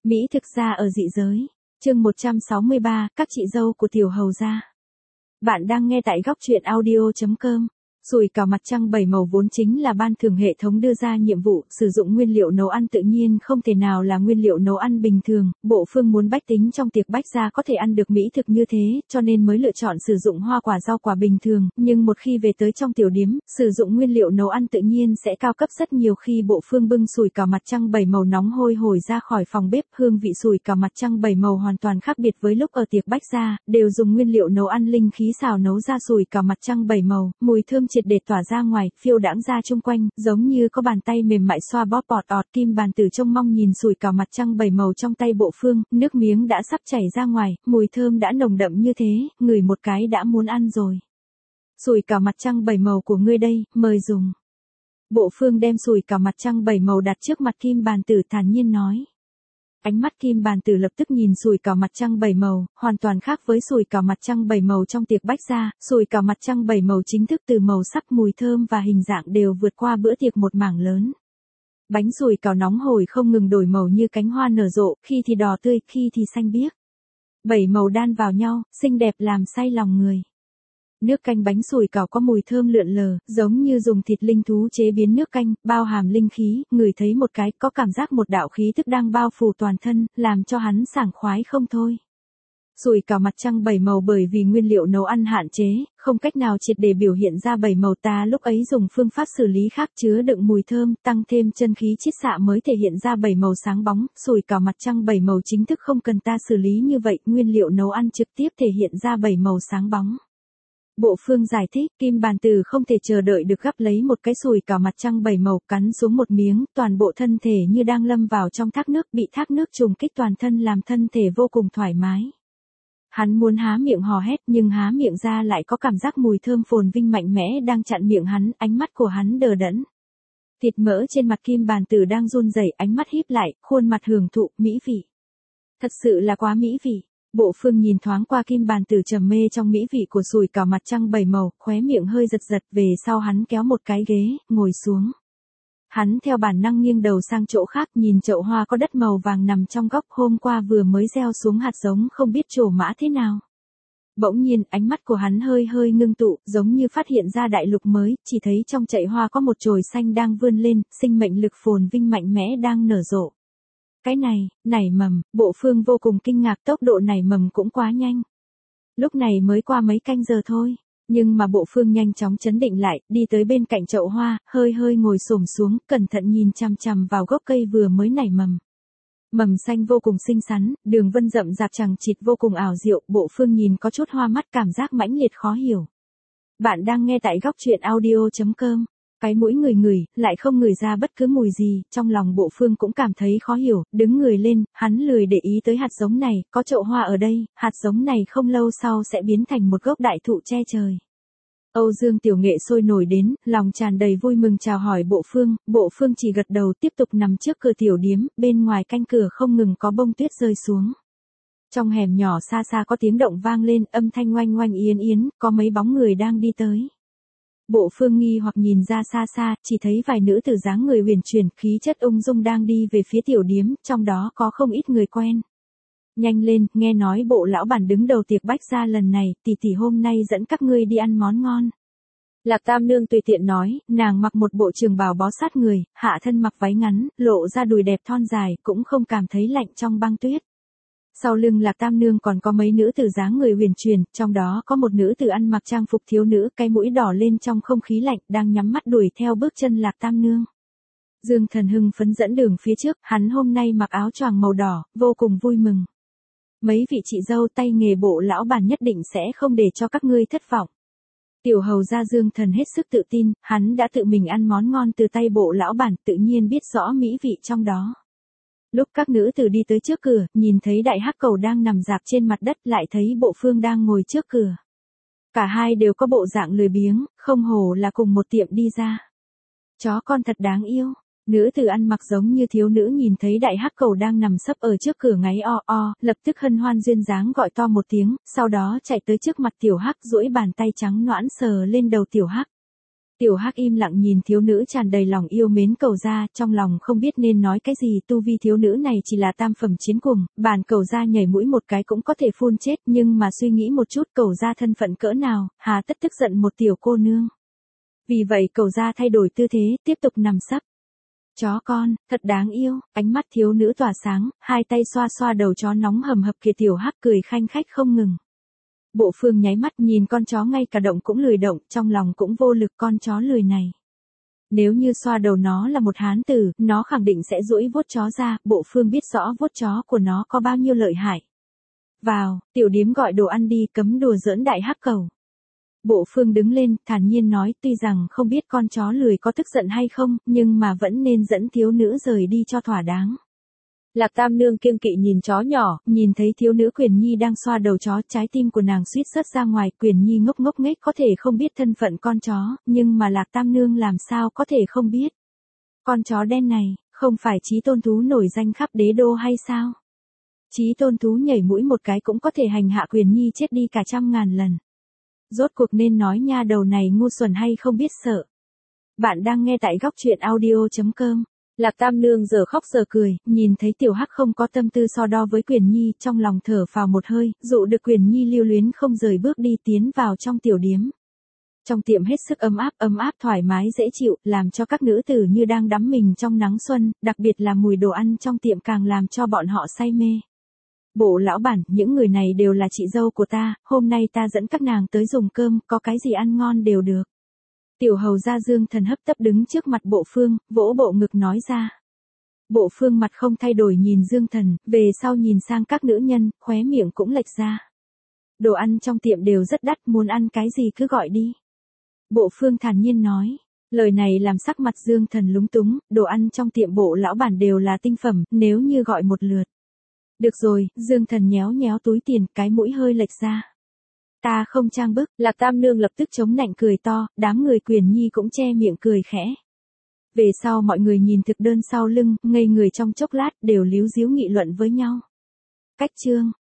Mỹ thực gia ở dị giới. Chương 163, các chị dâu của tiểu hầu gia. Bạn đang nghe tại góc truyện audio.com. Sủi cảo mặt trăng 7 màu vốn chính là ban thường hệ thống đưa ra nhiệm vụ, sử dụng nguyên liệu nấu ăn tự nhiên không thể nào là nguyên liệu nấu ăn bình thường, bộ phương muốn bách tính trong tiệc bách gia có thể ăn được mỹ thực như thế, cho nên mới lựa chọn sử dụng hoa quả rau quả bình thường, nhưng một khi về tới trong tiểu điếm, sử dụng nguyên liệu nấu ăn tự nhiên sẽ cao cấp rất nhiều. Khi bộ phương bưng sủi cảo mặt trăng 7 màu nóng hôi hổi ra khỏi phòng bếp, hương vị sủi cảo mặt trăng 7 màu hoàn toàn khác biệt với lúc ở tiệc bách gia, đều dùng nguyên liệu nấu ăn linh khí xào nấu ra sủi cảo mặt trăng 7 màu, mùi thơm triệt để tỏa ra ngoài, phiêu đãng ra chung quanh, giống như có bàn tay mềm mại xoa bóp bọt ọt. Kim bàn tử trông mong nhìn sủi cảo mặt trăng 7 màu trong tay bộ phương, nước miếng đã sắp chảy ra ngoài, mùi thơm đã nồng đậm như thế, ngửi một cái đã muốn ăn rồi. Sủi cảo mặt trăng 7 màu của ngươi đây, mời dùng. Bộ phương đem sủi cảo mặt trăng 7 màu đặt trước mặt kim bàn tử thản nhiên nói. Ánh mắt kim bàn tử lập tức nhìn sủi cảo mặt trăng 7 màu, hoàn toàn khác với sủi cảo mặt trăng 7 màu trong tiệc bách gia. Sủi cảo mặt trăng 7 màu chính thức từ màu sắc, mùi thơm và hình dạng đều vượt qua bữa tiệc một mảng lớn. Bánh sủi cảo nóng hổi không ngừng đổi màu như cánh hoa nở rộ, khi thì đỏ tươi, khi thì xanh biếc. 7 màu đan vào nhau, xinh đẹp làm say lòng người. Nước canh bánh sủi cảo có mùi thơm lượn lờ, giống như dùng thịt linh thú chế biến nước canh, bao hàm linh khí, ngửi thấy một cái, có cảm giác một đạo khí tức đang bao phủ toàn thân, làm cho hắn sảng khoái không thôi. Sủi cảo mặt trăng 7 màu bởi vì nguyên liệu nấu ăn hạn chế, không cách nào triệt để biểu hiện ra 7 màu, ta lúc ấy dùng phương pháp xử lý khác chứa đựng mùi thơm, tăng thêm chân khí chiết xạ mới thể hiện ra 7 màu sáng bóng. Sủi cảo mặt trăng 7 màu chính thức không cần ta xử lý như vậy, nguyên liệu nấu ăn trực tiếp thể hiện ra 7 màu sáng bóng. Bộ phương giải thích, kim bàn tử không thể chờ đợi được gắp lấy một cái sủi cảo mặt trăng 7 màu, cắn xuống một miếng, toàn bộ thân thể như đang lâm vào trong thác nước, bị thác nước trùng kích toàn thân làm thân thể vô cùng thoải mái. Hắn muốn há miệng hò hét nhưng há miệng ra lại có cảm giác mùi thơm phồn vinh mạnh mẽ đang chặn miệng hắn, ánh mắt của hắn đờ đẫn. Thịt mỡ trên mặt kim bàn tử đang run rẩy, ánh mắt híp lại, khuôn mặt hưởng thụ, mỹ vị. Thật sự là quá mỹ vị. Bộ phương nhìn thoáng qua kim bàn tử trầm mê trong mỹ vị của sủi cảo mặt trăng 7 màu, khóe miệng hơi giật giật, về sau hắn kéo một cái ghế, ngồi xuống. Hắn theo bản năng nghiêng đầu sang chỗ khác, nhìn chậu hoa có đất màu vàng nằm trong góc, hôm qua vừa mới gieo xuống hạt giống không biết trổ mã thế nào. Bỗng nhiên, ánh mắt của hắn hơi hơi ngưng tụ, giống như phát hiện ra đại lục mới, chỉ thấy trong chậu hoa có một chồi xanh đang vươn lên, sinh mệnh lực phồn vinh mạnh mẽ đang nở rộ. Cái này, nảy mầm, bộ phương vô cùng kinh ngạc, tốc độ nảy mầm cũng quá nhanh. Lúc này mới qua mấy canh giờ thôi, nhưng mà bộ phương nhanh chóng trấn định lại, đi tới bên cạnh chậu hoa, hơi hơi ngồi xổm xuống, cẩn thận nhìn chằm chằm vào gốc cây vừa mới nảy mầm. Mầm xanh vô cùng xinh xắn, đường vân rậm rạp chằng chịt vô cùng ảo diệu, bộ phương nhìn có chút hoa mắt, cảm giác mãnh liệt khó hiểu. Bạn đang nghe tại góc truyện audio.com. Cái mũi ngửi lại không ngửi ra bất cứ mùi gì, trong lòng bộ phương cũng cảm thấy khó hiểu, đứng người lên, hắn lười để ý tới hạt giống này, có chậu hoa ở đây, hạt giống này không lâu sau sẽ biến thành một gốc đại thụ che trời. Âu Dương Tiểu Nghệ sôi nổi đến, lòng tràn đầy vui mừng chào hỏi bộ phương chỉ gật đầu tiếp tục nằm trước cửa tiểu điếm, bên ngoài canh cửa không ngừng có bông tuyết rơi xuống. Trong hẻm nhỏ xa xa có tiếng động vang lên, âm thanh oanh oanh yến yến, có mấy bóng người đang đi tới. Bộ phương nghi hoặc nhìn ra xa xa, chỉ thấy vài nữ tử dáng người huyền chuyển, khí chất ung dung đang đi về phía tiểu điếm, trong đó có không ít người quen. Nhanh lên, nghe nói bộ lão bản đứng đầu tiệc bách gia lần này, tỷ tỷ hôm nay dẫn các ngươi đi ăn món ngon. Lạc Tam Nương tùy tiện nói, nàng mặc một bộ trường bào bó sát người, hạ thân mặc váy ngắn, lộ ra đùi đẹp thon dài, cũng không cảm thấy lạnh trong băng tuyết. Sau lưng Lạc Tam Nương còn có mấy nữ tử dáng người huyền chuyển, trong đó có một nữ tử ăn mặc trang phục thiếu nữ, cái mũi đỏ lên trong không khí lạnh, đang nhắm mắt đuổi theo bước chân Lạc Tam Nương. Dương Thần hưng phấn dẫn đường phía trước, hắn hôm nay mặc áo choàng màu đỏ, vô cùng vui mừng. Mấy vị chị dâu, tay nghề bộ lão bản nhất định sẽ không để cho các ngươi thất vọng. Tiểu hầu gia Dương Thần hết sức tự tin, hắn đã tự mình ăn món ngon từ tay bộ lão bản, tự nhiên biết rõ mỹ vị trong đó. Lúc các nữ tử đi tới trước cửa, nhìn thấy đại hắc cầu đang nằm rạp trên mặt đất, lại thấy bộ phương đang ngồi trước cửa. Cả hai đều có bộ dạng lười biếng, không hổ là cùng một tiệm đi ra. Chó con thật đáng yêu. Nữ tử ăn mặc giống như thiếu nữ nhìn thấy đại hắc cầu đang nằm sấp ở trước cửa ngáy o o, lập tức hân hoan duyên dáng gọi to một tiếng, sau đó chạy tới trước mặt tiểu hắc, duỗi bàn tay trắng nõn sờ lên đầu tiểu hắc. Tiểu Hắc im lặng nhìn thiếu nữ tràn đầy lòng yêu mến Cầu Gia, trong lòng không biết nên nói cái gì, tu vi thiếu nữ này chỉ là tam phẩm chiến cùng, bản Cầu Gia nhảy mũi một cái cũng có thể phun chết, nhưng mà suy nghĩ một chút Cầu Gia thân phận cỡ nào, hà tất tức giận một tiểu cô nương. Vì vậy Cầu Gia thay đổi tư thế, tiếp tục nằm sấp. Chó con, thật đáng yêu, ánh mắt thiếu nữ tỏa sáng, hai tay xoa xoa đầu chó nóng hầm hập kia. Tiểu Hắc cười khanh khách không ngừng. Bộ Phương nháy mắt nhìn con chó ngay cả động cũng lười động, trong lòng cũng vô lực con chó lười này. Nếu như xoa đầu nó là một hán tử, nó khẳng định sẽ duỗi vuốt chó ra, Bộ Phương biết rõ vuốt chó của nó có bao nhiêu lợi hại. Vào, tiểu điếm gọi đồ ăn đi, cấm đùa giỡn đại hắc cầu. Bộ Phương đứng lên, thản nhiên nói, tuy rằng không biết con chó lười có tức giận hay không, nhưng mà vẫn nên dẫn thiếu nữ rời đi cho thỏa đáng. Lạc Tam Nương kiêng kỵ nhìn chó nhỏ, nhìn thấy thiếu nữ Quyền Nhi đang xoa đầu chó, trái tim của nàng suýt rớt ra ngoài. Quyền Nhi ngốc ngốc nghếch có thể không biết thân phận con chó, nhưng mà Lạc Tam Nương làm sao có thể không biết. Con chó đen này, không phải Chí Tôn Thú nổi danh khắp đế đô hay sao? Chí Tôn Thú nhảy mũi một cái cũng có thể hành hạ Quyền Nhi chết đi cả 100.000 lần. Rốt cuộc nên nói nha đầu này ngu xuẩn hay không biết sợ. Bạn đang nghe tại góc truyện audio.com. Lạc Tam Nương giờ khóc giờ cười, nhìn thấy Tiểu Hắc không có tâm tư so đo với Quyền Nhi, trong lòng thở phào một hơi, dụ được Quyền Nhi lưu luyến không rời bước đi tiến vào trong tiểu điếm. Trong tiệm hết sức ấm áp thoải mái dễ chịu, làm cho các nữ tử như đang đắm mình trong nắng xuân, đặc biệt là mùi đồ ăn trong tiệm càng làm cho bọn họ say mê. Bộ lão bản, những người này đều là chị dâu của ta, hôm nay ta dẫn các nàng tới dùng cơm, có cái gì ăn ngon đều được. Tiểu hầu gia Dương Thần hấp tấp đứng trước mặt Bộ Phương, vỗ bộ ngực nói ra. Bộ Phương mặt không thay đổi nhìn Dương Thần, về sau nhìn sang các nữ nhân, khóe miệng cũng lệch ra. Đồ ăn trong tiệm đều rất đắt, muốn ăn cái gì cứ gọi đi. Bộ Phương thản nhiên nói. Lời này làm sắc mặt Dương Thần lúng túng, đồ ăn trong tiệm bộ lão bản đều là tinh phẩm, nếu như gọi một lượt. Được rồi, Dương Thần nhéo nhéo túi tiền, cái mũi hơi lệch ra. Ta không trang bức, Lạc Tam Nương lập tức chống nạnh cười to, đám người Quyền Nhi cũng che miệng cười khẽ. Về sau mọi người nhìn thực đơn sau lưng, ngây người trong chốc lát, đều líu díu nghị luận với nhau. Cách chương,